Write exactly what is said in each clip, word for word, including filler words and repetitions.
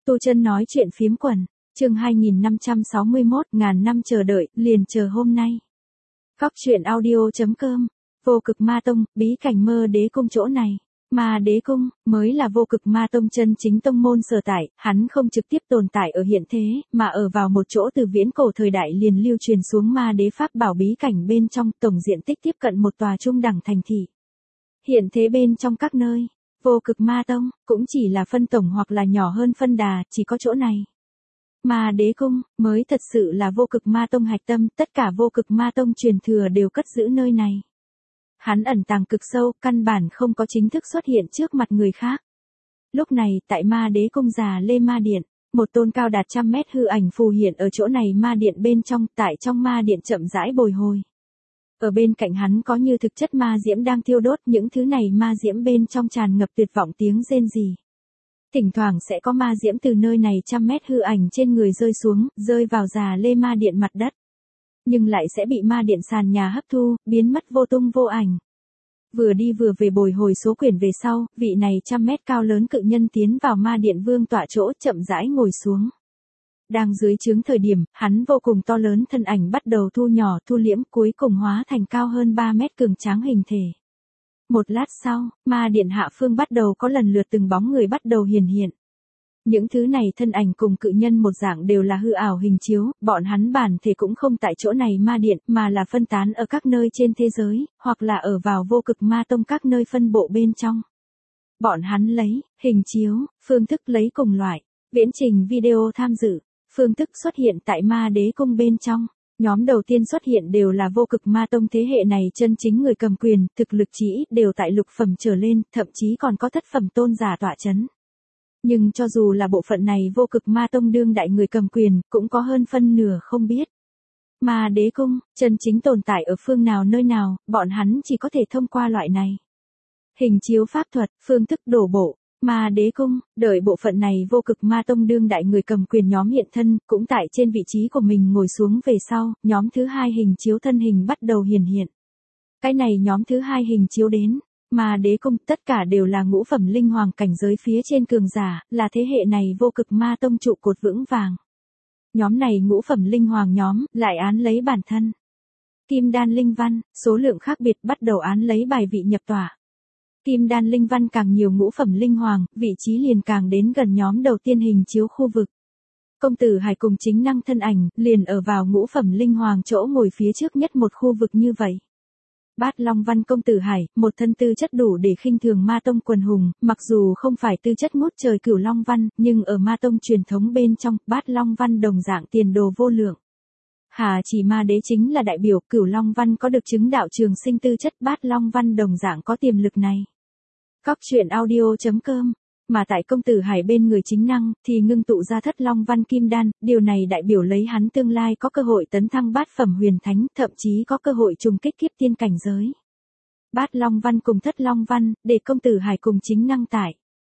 Tu Chân nói chuyện phiếm quần, chương hai nghìn năm trăm sáu mươi mốt, ngàn năm chờ đợi, liền chờ hôm nay. Góc truyện audio chấm com, Vô Cực Ma Tông, bí cảnh Mơ Đế Cung chỗ này. Ma Đế Cung, mới là Vô Cực Ma Tông chân chính tông môn sở tại, hắn không trực tiếp tồn tại ở hiện thế, mà ở vào một chỗ từ viễn cổ thời đại liền lưu truyền xuống Ma Đế Pháp bảo bí cảnh bên trong, tổng diện tích tiếp cận một tòa trung đẳng thành thị. Hiện thế bên trong các nơi, Vô Cực Ma Tông, cũng chỉ là phân tổng hoặc là nhỏ hơn phân đà, chỉ có chỗ này. Ma Đế Cung, mới thật sự là Vô Cực Ma Tông hạch tâm, tất cả Vô Cực Ma Tông truyền thừa đều cất giữ nơi này. Hắn ẩn tàng cực sâu, căn bản không có chính thức xuất hiện trước mặt người khác. Lúc này, tại Ma Đế Cung già Lê Ma Điện, một tôn cao đạt trăm mét hư ảnh phù hiện ở chỗ này Ma Điện bên trong, tại trong Ma Điện chậm rãi bồi hồi. Ở bên cạnh hắn có như thực chất ma diễm đang thiêu đốt, những thứ này ma diễm bên trong tràn ngập tuyệt vọng tiếng rên rỉ. Thỉnh thoảng sẽ có ma diễm từ nơi này trăm mét hư ảnh trên người rơi xuống, rơi vào già Lê Ma Điện mặt đất. Nhưng lại sẽ bị Ma Điện sàn nhà hấp thu, biến mất vô tung vô ảnh. Vừa đi vừa về bồi hồi số quyển về sau, vị này trăm mét cao lớn cự nhân tiến vào Ma Điện vương tọa chỗ chậm rãi ngồi xuống. Đang dưới trướng thời điểm, hắn vô cùng to lớn thân ảnh bắt đầu thu nhỏ thu liễm cuối cùng hóa thành cao hơn ba mét cường tráng hình thể. Một lát sau, Ma Điện hạ phương bắt đầu có lần lượt từng bóng người bắt đầu hiển hiện. Những thứ này thân ảnh cùng cự nhân một dạng đều là hư ảo hình chiếu, bọn hắn bản thể cũng không tại chỗ này Ma Điện mà là phân tán ở các nơi trên thế giới, hoặc là ở vào Vô Cực Ma Tông các nơi phân bộ bên trong. Bọn hắn lấy, hình chiếu, phương thức lấy cùng loại, viễn trình video tham dự, phương thức xuất hiện tại Ma Đế Cung bên trong. Nhóm đầu tiên xuất hiện đều là Vô Cực Ma Tông thế hệ này chân chính người cầm quyền, thực lực chỉ ít đều tại lục phẩm trở lên, thậm chí còn có thất phẩm tôn giả tọa chấn. Nhưng cho dù là bộ phận này Vô Cực Ma Tông đương đại người cầm quyền, cũng có hơn phân nửa không biết. Ma Đế Cung, chân chính tồn tại ở phương nào nơi nào, bọn hắn chỉ có thể thông qua loại này. Hình chiếu pháp thuật, phương thức đổ bộ. Ma Đế Cung, đợi bộ phận này Vô Cực Ma Tông đương đại người cầm quyền nhóm hiện thân, cũng tại trên vị trí của mình ngồi xuống về sau, nhóm thứ hai hình chiếu thân hình bắt đầu hiển hiện. Cái này nhóm thứ hai hình chiếu đến, Ma Đế Cung tất cả đều là ngũ phẩm linh hoàng cảnh giới phía trên cường giả, là thế hệ này Vô Cực Ma Tông trụ cột vững vàng. Nhóm này ngũ phẩm linh hoàng nhóm, lại án lấy bản thân. Kim đan linh văn, số lượng khác biệt bắt đầu án lấy bài vị nhập tỏa. Kim đan linh văn càng nhiều ngũ phẩm linh hoàng, vị trí liền càng đến gần nhóm đầu tiên hình chiếu khu vực. Công tử Hải cùng chính năng thân ảnh, liền ở vào ngũ phẩm linh hoàng chỗ ngồi phía trước nhất một khu vực như vậy. Bát Long Văn công tử Hải, một thân tư chất đủ để khinh thường Ma Tông quần hùng, mặc dù không phải tư chất ngút trời Cửu Long Văn, nhưng ở Ma Tông truyền thống bên trong, Bát Long Văn đồng dạng tiền đồ vô lượng. Hà chỉ Ma Đế chính là đại biểu, Cửu Long Văn có được chứng đạo trường sinh tư chất, Bát Long Văn đồng dạng có tiềm lực này. Góc truyện audio chấm com, mà tại công tử Hải bên người chính năng, thì ngưng tụ ra thất Long Văn Kim Đan, điều này đại biểu lấy hắn tương lai có cơ hội tấn thăng bát phẩm huyền thánh, thậm chí có cơ hội trùng kích kiếp tiên cảnh giới. Bát Long Văn cùng thất Long Văn, để công tử Hải cùng chính năng tại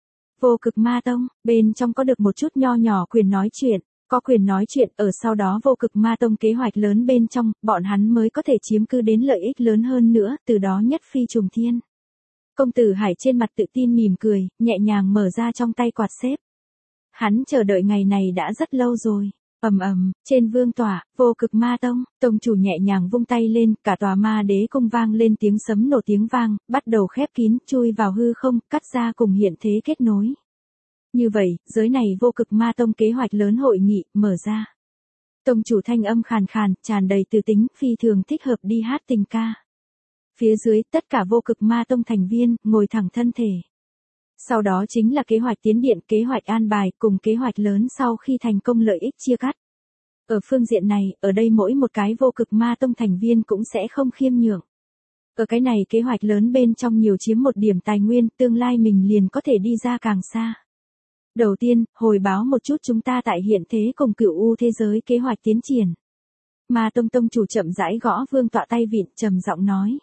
Vô Cực Ma Tông, bên trong có được một chút nho nhỏ quyền nói chuyện, có quyền nói chuyện ở sau đó Vô Cực Ma Tông kế hoạch lớn bên trong, bọn hắn mới có thể chiếm cứ đến lợi ích lớn hơn nữa, từ đó nhất phi trùng thiên. Công tử Hải trên mặt tự tin mỉm cười, nhẹ nhàng mở ra trong tay quạt xếp. Hắn chờ đợi ngày này đã rất lâu rồi. Ầm ầm, trên vương tọa, Vô Cực Ma Tông, tông chủ nhẹ nhàng vung tay lên, cả tòa Ma Đế Cung vang lên tiếng sấm nổ tiếng vang, bắt đầu khép kín, chui vào hư không, cắt ra cùng hiện thế kết nối. Như vậy, giới này Vô Cực Ma Tông kế hoạch lớn hội nghị, mở ra. Tông chủ thanh âm khàn khàn, tràn đầy từ tính, phi thường thích hợp đi hát tình ca. Phía dưới, tất cả Vô Cực Ma Tông thành viên, ngồi thẳng thân thể. Sau đó chính là kế hoạch tiến điện, kế hoạch an bài, cùng kế hoạch lớn sau khi thành công lợi ích chia cắt. Ở phương diện này, ở đây mỗi một cái Vô Cực Ma Tông thành viên cũng sẽ không khiêm nhượng. Ở cái này kế hoạch lớn bên trong nhiều chiếm một điểm tài nguyên, tương lai mình liền có thể đi ra càng xa. Đầu tiên, hồi báo một chút chúng ta tại hiện thế cùng Cửu U thế giới kế hoạch tiến triển. Ma Tông tông chủ chậm rãi gõ vương tọa tay vịn, trầm giọng nói.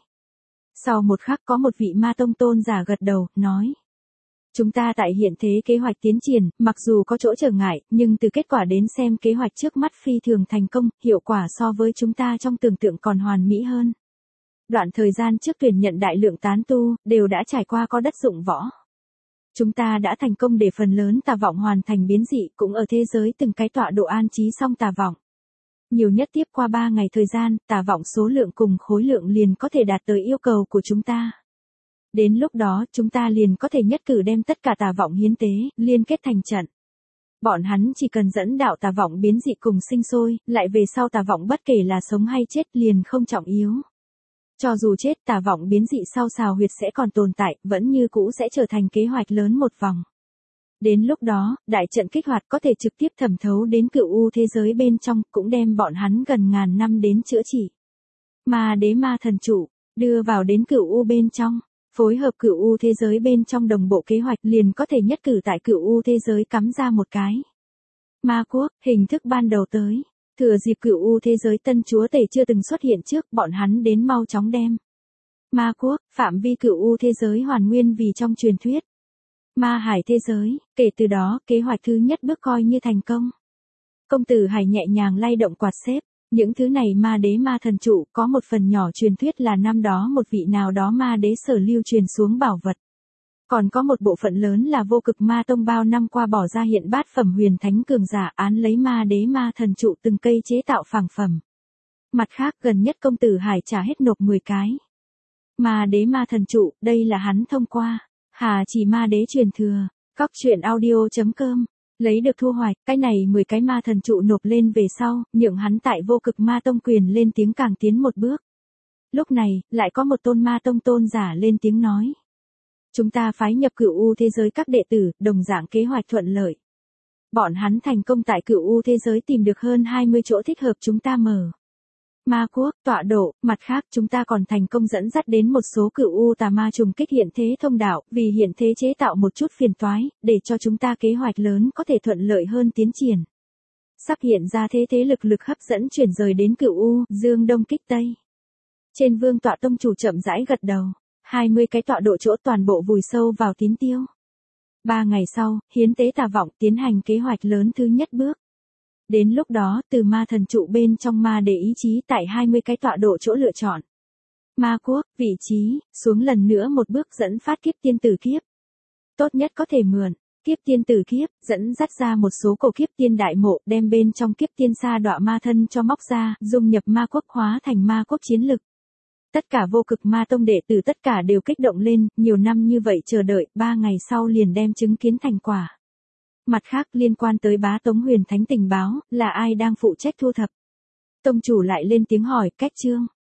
Sau một khắc có một vị Ma Tông tôn giả gật đầu, nói. Chúng ta tại hiện thế kế hoạch tiến triển, mặc dù có chỗ trở ngại, nhưng từ kết quả đến xem kế hoạch trước mắt phi thường thành công, hiệu quả so với chúng ta trong tưởng tượng còn hoàn mỹ hơn. Đoạn thời gian trước tuyển nhận đại lượng tán tu, đều đã trải qua có đất dụng võ. Chúng ta đã thành công để phần lớn tà vọng hoàn thành biến dị, cũng ở thế giới từng cái tọa độ an trí xong tà vọng. Nhiều nhất tiếp qua ba ngày thời gian, tà vọng số lượng cùng khối lượng liền có thể đạt tới yêu cầu của chúng ta. Đến lúc đó, chúng ta liền có thể nhất cử đem tất cả tà vọng hiến tế, liên kết thành trận. Bọn hắn chỉ cần dẫn đạo tà vọng biến dị cùng sinh sôi, lại về sau tà vọng bất kể là sống hay chết liền không trọng yếu. Cho dù chết, tà vọng biến dị sau xào huyệt sẽ còn tồn tại, vẫn như cũ sẽ trở thành kế hoạch lớn một vòng. Đến lúc đó, đại trận kích hoạt có thể trực tiếp thẩm thấu đến cựu u thế giới bên trong, cũng đem bọn hắn gần ngàn năm đến chữa trị. Ma đế ma thần trụ, đưa vào đến cựu u bên trong, phối hợp cựu u thế giới bên trong đồng bộ kế hoạch liền có thể nhất cử tại cựu u thế giới cắm ra một cái. Ma quốc, hình thức ban đầu tới. Thừa dịp cựu u thế giới tân chúa tể chưa từng xuất hiện trước, bọn hắn đến mau chóng đem. Ma quốc, phạm vi cựu u thế giới hoàn nguyên vì trong truyền thuyết. Ma hải thế giới, kể từ đó, kế hoạch thứ nhất bước coi như thành công. Công tử Hải nhẹ nhàng lay động quạt xếp, những thứ này ma đế ma thần trụ có một phần nhỏ truyền thuyết là năm đó một vị nào đó ma đế sở lưu truyền xuống bảo vật. Còn có một bộ phận lớn là vô cực ma tông bao năm qua bỏ ra hiện bát phẩm huyền thánh cường giả án lấy ma đế ma thần trụ từng cây chế tạo phẳng phẩm. Mặt khác gần nhất công tử Hải trả hết nộp mười cái. Ma đế ma thần trụ, đây là hắn thông qua. Hà chỉ ma đế truyền thừa, cóc truyện audio chấm com, lấy được thu hoạch, cái này mười cái ma thần trụ nộp lên về sau, nhượng hắn tại vô cực ma tông quyền lên tiếng càng tiến một bước. Lúc này, lại có một tôn ma tông tôn giả lên tiếng nói. Chúng ta phái nhập cửu u thế giới các đệ tử, đồng dạng kế hoạch thuận lợi. Bọn hắn thành công tại cửu u thế giới tìm được hơn hai mươi chỗ thích hợp chúng ta mở. Ma quốc, tọa độ, mặt khác chúng ta còn thành công dẫn dắt đến một số cửu u tà ma trùng kích hiện thế thông đạo, vì hiện thế chế tạo một chút phiền toái, để cho chúng ta kế hoạch lớn có thể thuận lợi hơn tiến triển. Sắp hiện ra thế thế lực lực hấp dẫn chuyển rời đến cửu u, dương đông kích tây. Trên vương tọa tông chủ chậm rãi gật đầu, hai mươi cái tọa độ chỗ toàn bộ vùi sâu vào tín tiêu. Ba ngày sau, hiến tế tà vọng tiến hành kế hoạch lớn thứ nhất bước. Đến lúc đó, từ ma thần trụ bên trong ma để ý chí tại hai mươi cái tọa độ chỗ lựa chọn. Ma quốc, vị trí, xuống lần nữa một bước dẫn phát kiếp tiên tử kiếp. Tốt nhất có thể mượn, kiếp tiên tử kiếp, dẫn dắt ra một số cổ kiếp tiên đại mộ, đem bên trong kiếp tiên sa đọa ma thân cho móc ra, dung nhập ma quốc hóa thành ma quốc chiến lực. Tất cả vô cực ma tông đệ tử tất cả đều kích động lên, nhiều năm như vậy chờ đợi, ba ngày sau liền đem chứng kiến thành quả. Mặt khác liên quan tới bá tống huyền thánh tình báo, là ai đang phụ trách thu thập. Tông chủ lại lên tiếng hỏi, cách chương.